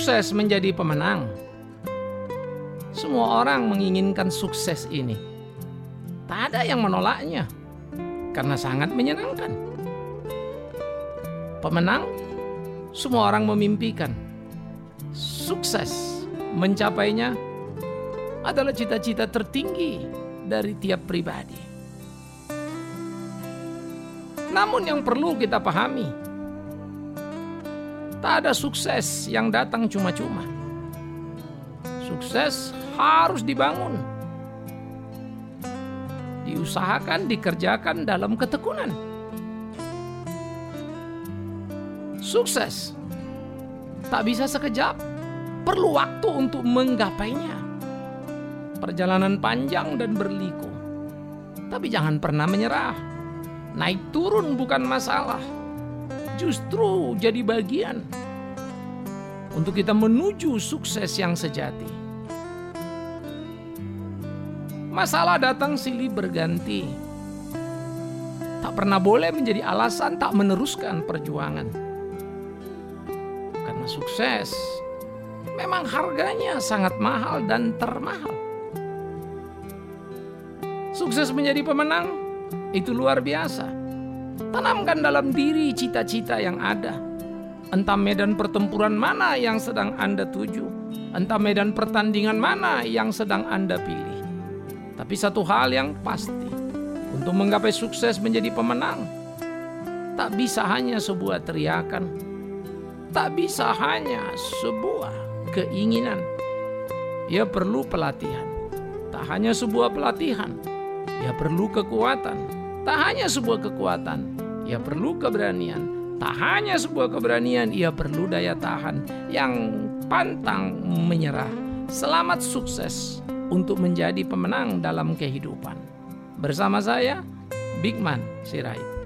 Sukses menjadi pemenang. Semua orang menginginkan sukses ini. Tak ada yang menolaknya karena sangat menyenangkan. Pemenang, semua orang memimpikan. Sukses mencapainya adalah cita-cita tertinggi dari tiap pribadi. Namun yang perlu kita pahami, tak ada sukses yang datang cuma-cuma. Sukses harus dibangun, diusahakan, dikerjakan dalam ketekunan. Sukses tak bisa sekejap, perlu waktu untuk menggapainya. Perjalanan panjang dan berliku, tapi jangan pernah menyerah. Naik turun bukan masalah, justru jadi bagian untuk kita menuju sukses yang sejati. Masalah datang silih berganti, tak pernah boleh menjadi alasan tak meneruskan perjuangan. Karena sukses memang harganya sangat mahal dan termahal. Sukses menjadi pemenang itu luar biasa. Tanamkan dalam diri cita-cita yang ada. Entah medan pertempuran mana yang sedang Anda tuju, entah medan pertandingan mana yang sedang Anda pilih. Tapi satu hal yang pasti, untuk menggapai sukses menjadi pemenang, tak bisa hanya sebuah teriakan, tak bisa hanya sebuah keinginan. Ia perlu pelatihan. Tak hanya sebuah pelatihan, ia perlu kekuatan. Tak hanya sebuah kekuatan, ia perlu keberanian. Tak hanya sebuah keberanian, ia perlu daya tahan yang pantang menyerah. Selamat sukses untuk menjadi pemenang dalam kehidupan. Bersama saya, Bigman Sirait.